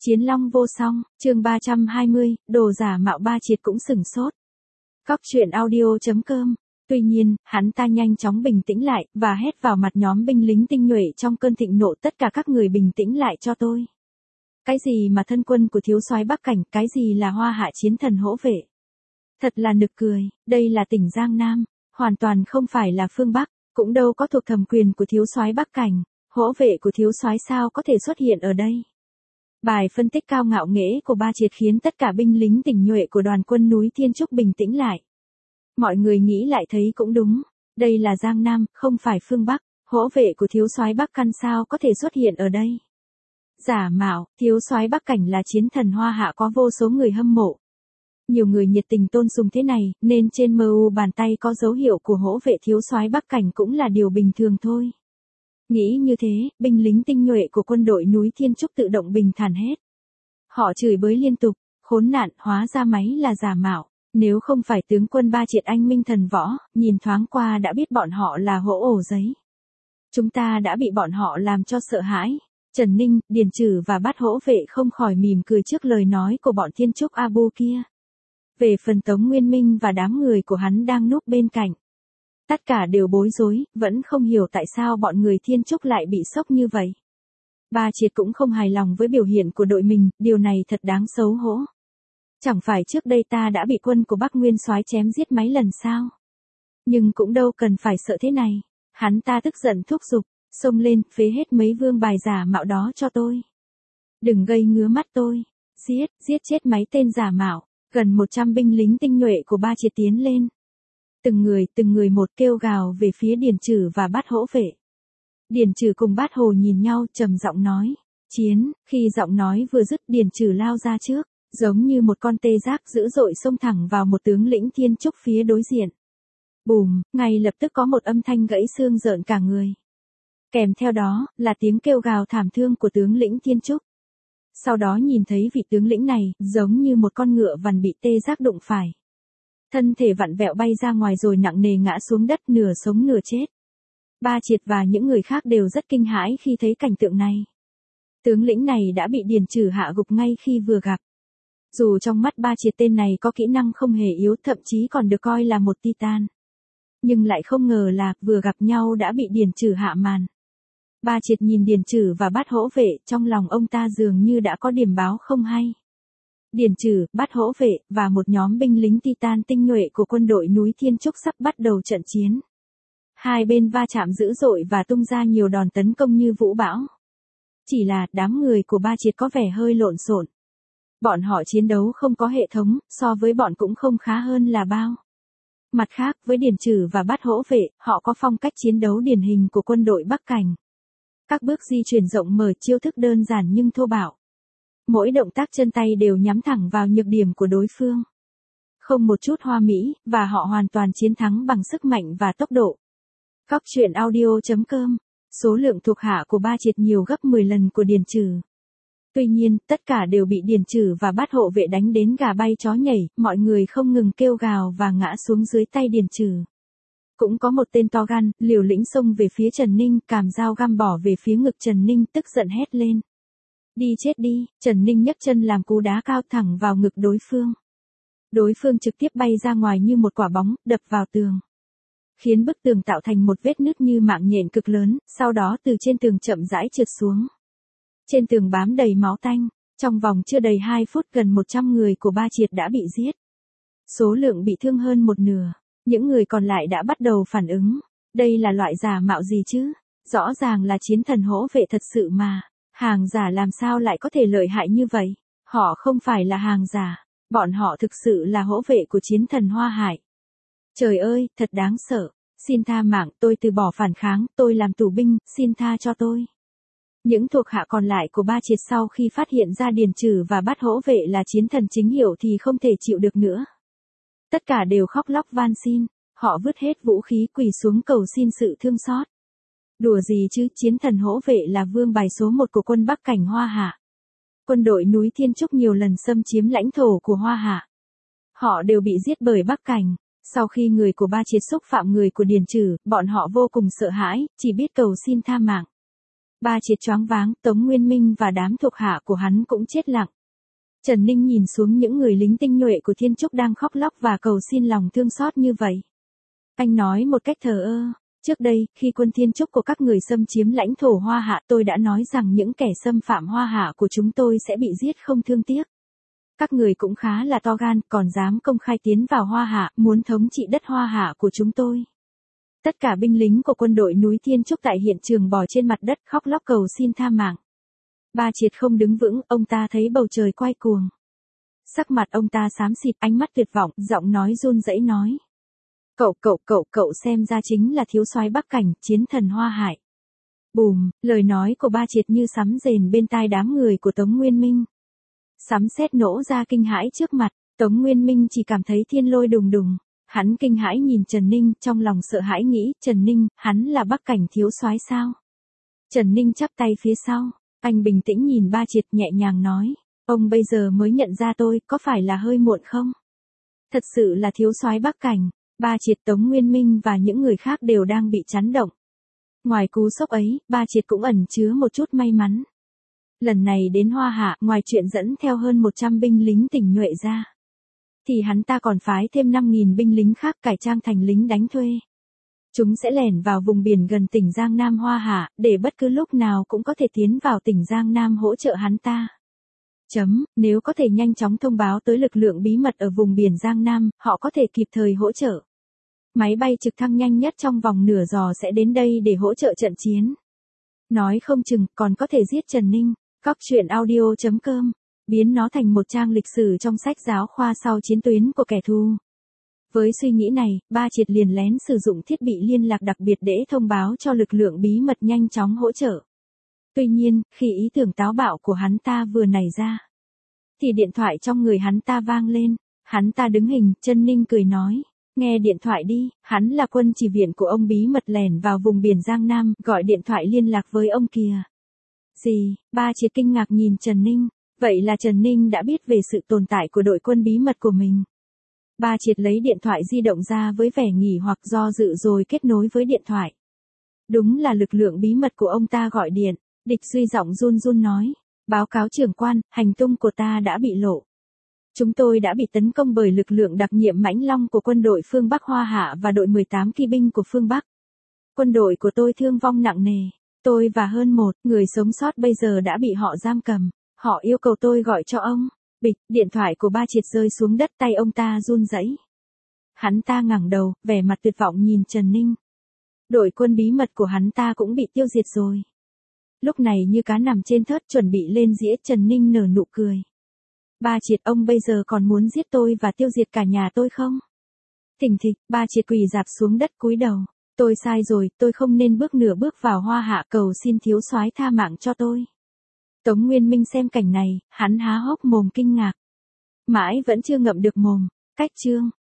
Chiến long vô song, chương 320, đồ giả mạo Ba Triệt cũng sửng sốt. Cóc truyện audio.com. Tuy nhiên, hắn ta nhanh chóng bình tĩnh lại, và hét vào mặt nhóm binh lính tinh nhuệ trong cơn thịnh nộ, tất cả các người bình tĩnh lại cho tôi. Cái gì mà thân quân của thiếu soái Bắc Cảnh, cái gì là Hoa Hạ chiến thần hỗ vệ. Thật là nực cười, đây là tỉnh Giang Nam, hoàn toàn không phải là phương Bắc, cũng đâu có thuộc thẩm quyền của thiếu soái Bắc Cảnh, hỗ vệ của thiếu soái sao có thể xuất hiện ở đây. Bài phân tích cao ngạo nghễ của Ba Triệt khiến tất cả binh lính tinh nhuệ của đoàn quân núi Thiên Trúc bình tĩnh lại. Mọi người nghĩ lại thấy cũng đúng, đây là Giang Nam, không phải phương Bắc, hỗ vệ của thiếu soái Bắc Căn sao có thể xuất hiện ở đây. Giả mạo, thiếu soái Bắc Cảnh là chiến thần Hoa Hạ có vô số người hâm mộ. Nhiều người nhiệt tình tôn sùng thế này, nên trên MU bàn tay có dấu hiệu của hỗ vệ thiếu soái Bắc Cảnh cũng là điều bình thường thôi. Nghĩ như thế, binh lính tinh nhuệ của quân đội núi Thiên Trúc tự động bình thản hết. Họ chửi bới liên tục, khốn nạn, hóa ra máy là giả mạo. Nếu không phải tướng quân Ba Triệt anh minh thần võ, nhìn thoáng qua đã biết bọn họ là hỗ ổ giấy. Chúng ta đã bị bọn họ làm cho sợ hãi. Trần Ninh, Điền Trử và Bát hỗ vệ không khỏi mỉm cười trước lời nói của bọn Thiên Trúc Abu kia. Về phần Tống Nguyên Minh và đám người của hắn đang núp bên cạnh. Tất cả đều bối rối, vẫn không hiểu tại sao bọn người Thiên Trúc lại bị sốc như vậy. Ba Triệt cũng không hài lòng với biểu hiện của đội mình, điều này thật đáng xấu hổ. Chẳng phải trước đây ta đã bị quân của Bắc Nguyên soái chém giết mấy lần sao? Nhưng cũng đâu cần phải sợ thế này. Hắn ta tức giận thúc giục, xông lên, phế hết mấy vương bài giả mạo đó cho tôi. Đừng gây ngứa mắt tôi. Giết chết mấy tên giả mạo. Gần 100 binh lính tinh nhuệ của Ba Triệt tiến lên. Từng người một kêu gào về phía Điền Trử và Bát hỗ vệ. Điền Trử cùng Bát Hồ nhìn nhau trầm giọng nói, chiến, khi giọng nói vừa dứt Điền Trử lao ra trước, giống như một con tê giác dữ dội xông thẳng vào một tướng lĩnh Thiên Trúc phía đối diện. Bùm, ngay lập tức có một âm thanh gãy xương rợn cả người. Kèm theo đó, là tiếng kêu gào thảm thương của tướng lĩnh Thiên Trúc. Sau đó nhìn thấy vị tướng lĩnh này, giống như một con ngựa vằn bị tê giác đụng phải. Thân thể vặn vẹo bay ra ngoài rồi nặng nề ngã xuống đất nửa sống nửa chết. Ba Triệt và những người khác đều rất kinh hãi khi thấy cảnh tượng này. Tướng lĩnh này đã bị Điền Trử hạ gục ngay khi vừa gặp. Dù trong mắt Ba Triệt tên này có kỹ năng không hề yếu, thậm chí còn được coi là một titan. Nhưng lại không ngờ là vừa gặp nhau đã bị Điền Trử hạ màn. Ba Triệt nhìn Điền Trử và Bát hỗ vệ, trong lòng ông ta dường như đã có điểm báo không hay. Điền Trử, Bát hỗ vệ, và một nhóm binh lính titan tinh nhuệ của quân đội núi Thiên Trúc sắp bắt đầu trận chiến. Hai bên va chạm dữ dội và tung ra nhiều đòn tấn công như vũ bão. Chỉ là, đám người của Ba Triệt có vẻ hơi lộn xộn. Bọn họ chiến đấu không có hệ thống, so với bọn cũng không khá hơn là bao. Mặt khác, với Điền Trử và Bát hỗ vệ, họ có phong cách chiến đấu điển hình của quân đội Bắc Cảnh. Các bước di chuyển rộng mở, chiêu thức đơn giản nhưng thô bạo. Mỗi động tác chân tay đều nhắm thẳng vào nhược điểm của đối phương. Không một chút hoa mỹ, và họ hoàn toàn chiến thắng bằng sức mạnh và tốc độ. Cóc truyện audio.com. Số lượng thuộc hạ của Ba Triệt nhiều gấp 10 lần của Điền Trử. Tuy nhiên, tất cả đều bị Điền Trử và Bát hộ vệ đánh đến gà bay chó nhảy, mọi người không ngừng kêu gào và ngã xuống dưới tay Điền Trử. Cũng có một tên to gan, liều lĩnh xông về phía Trần Ninh, càm dao găm bỏ về phía ngực Trần Ninh, tức giận hét lên. Đi chết đi, Trần Ninh nhấc chân làm cú đá cao thẳng vào ngực đối phương. Đối phương trực tiếp bay ra ngoài như một quả bóng, đập vào tường. Khiến bức tường tạo thành một vết nứt như mạng nhện cực lớn, sau đó từ trên tường chậm rãi trượt xuống. Trên tường bám đầy máu tanh, trong vòng chưa đầy 2 phút gần 100 người của Ba Triệt đã bị giết. Số lượng bị thương hơn một nửa, những người còn lại đã bắt đầu phản ứng. Đây là loại giả mạo gì chứ? Rõ ràng là chiến thần hỗ vệ thật sự mà. Hàng giả làm sao lại có thể lợi hại như vậy? Họ không phải là hàng giả, bọn họ thực sự là hỗ vệ của chiến thần Hoa Hải. Trời ơi, thật đáng sợ. Xin tha mạng, tôi từ bỏ phản kháng, tôi làm tù binh, xin tha cho tôi. Những thuộc hạ còn lại của Ba Triệt sau khi phát hiện ra Điền Trử và Bát hỗ vệ là chiến thần chính hiệu thì không thể chịu được nữa. Tất cả đều khóc lóc van xin, họ vứt hết vũ khí quỳ xuống cầu xin sự thương xót. Đùa gì chứ, chiến thần hỗ vệ là vương bài số 1 của quân Bắc Cảnh Hoa Hạ. Quân đội núi Thiên Trúc nhiều lần xâm chiếm lãnh thổ của Hoa Hạ. Họ đều bị giết bởi Bắc Cảnh. Sau khi người của Ba Triệt xúc phạm người của Điền Trử, bọn họ vô cùng sợ hãi, chỉ biết cầu xin tha mạng. Ba Triệt choáng váng, Tống Nguyên Minh và đám thuộc hạ của hắn cũng chết lặng. Trần Ninh nhìn xuống những người lính tinh nhuệ của Thiên Trúc đang khóc lóc và cầu xin lòng thương xót như vậy. Anh nói một cách thờ ơ, trước đây, khi quân Thiên Trúc của các người xâm chiếm lãnh thổ Hoa Hạ, tôi đã nói rằng những kẻ xâm phạm Hoa Hạ của chúng tôi sẽ bị giết không thương tiếc. Các người cũng khá là to gan, còn dám công khai tiến vào Hoa Hạ, muốn thống trị đất Hoa Hạ của chúng tôi. Tất cả binh lính của quân đội núi Thiên Trúc tại hiện trường bò trên mặt đất khóc lóc cầu xin tha mạng. Ba Triệt không đứng vững, ông ta thấy bầu trời quay cuồng. Sắc mặt ông ta xám xịt, ánh mắt tuyệt vọng, giọng nói run rẩy nói. Cậu xem ra chính là thiếu soái Bắc Cảnh, chiến thần Hoa Hải. Bùm, lời nói của Ba Triệt như sấm rền bên tai đám người của Tống Nguyên Minh. Sấm sét nổ ra kinh hãi trước mặt, Tống Nguyên Minh chỉ cảm thấy thiên lôi đùng đùng. Hắn kinh hãi nhìn Trần Ninh, trong lòng sợ hãi nghĩ, Trần Ninh, hắn là Bắc Cảnh thiếu soái sao? Trần Ninh chắp tay phía sau, anh bình tĩnh nhìn Ba Triệt nhẹ nhàng nói, ông bây giờ mới nhận ra tôi, có phải là hơi muộn không? Thật sự là thiếu soái Bắc Cảnh. Ba Triệt, Tống Nguyên Minh và những người khác đều đang bị chấn động. Ngoài cú sốc ấy, Ba Triệt cũng ẩn chứa một chút may mắn. Lần này đến Hoa Hạ, ngoài chuyện dẫn theo hơn 100 binh lính tinh nhuệ ra, thì hắn ta còn phái thêm 5.000 binh lính khác cải trang thành lính đánh thuê. Chúng sẽ lẻn vào vùng biển gần tỉnh Giang Nam Hoa Hạ, để bất cứ lúc nào cũng có thể tiến vào tỉnh Giang Nam hỗ trợ hắn ta. Nếu có thể nhanh chóng thông báo tới lực lượng bí mật ở vùng biển Giang Nam, họ có thể kịp thời hỗ trợ. Máy bay trực thăng nhanh nhất trong vòng nửa giờ sẽ đến đây để hỗ trợ trận chiến. Nói không chừng còn có thể giết Trần Ninh. Cóc truyện audio.com, biến nó thành một trang lịch sử trong sách giáo khoa sau chiến tuyến của kẻ thù. Với suy nghĩ này, Ba Triệt liền lén sử dụng thiết bị liên lạc đặc biệt để thông báo cho lực lượng bí mật nhanh chóng hỗ trợ. Tuy nhiên, khi ý tưởng táo bạo của hắn ta vừa nảy ra, thì điện thoại trong người hắn ta vang lên. Hắn ta đứng hình, Trần Ninh cười nói, nghe điện thoại đi, hắn là quân chỉ viện của ông bí mật lẻn vào vùng biển Giang Nam, gọi điện thoại liên lạc với ông kìa. Gì? Ba Triệt kinh ngạc nhìn Trần Ninh, vậy là Trần Ninh đã biết về sự tồn tại của đội quân bí mật của mình. Ba Triệt lấy điện thoại di động ra với vẻ nghỉ hoặc do dự rồi kết nối với điện thoại. Đúng là lực lượng bí mật của ông ta gọi điện. Địch Duy giọng run run nói, báo cáo trưởng quan, hành tung của ta đã bị lộ. Chúng tôi đã bị tấn công bởi lực lượng đặc nhiệm Mãnh Long của quân đội phương Bắc Hoa Hạ và đội 18 kỵ binh của phương Bắc. Quân đội của tôi thương vong nặng nề. Tôi và hơn một người sống sót bây giờ đã bị họ giam cầm. Họ yêu cầu tôi gọi cho ông. Bịch, điện thoại của Ba Triệt rơi xuống đất, tay ông ta run rẩy. Hắn ta ngẩng đầu, vẻ mặt tuyệt vọng nhìn Trần Ninh. Đội quân bí mật của hắn ta cũng bị tiêu diệt rồi. Lúc này như cá nằm trên thớt chuẩn bị lên dĩa, Trần Ninh nở nụ cười. Ba Triệt, ông bây giờ còn muốn giết tôi và tiêu diệt cả nhà tôi không? Thình thịch, Ba Triệt quỳ rạp xuống đất cúi đầu. Tôi sai rồi, tôi không nên bước nửa bước vào Hoa Hạ, cầu xin thiếu soái tha mạng cho tôi. Tống Nguyên Minh xem cảnh này, hắn há hốc mồm kinh ngạc. Mãi vẫn chưa ngậm được mồm. Cách chương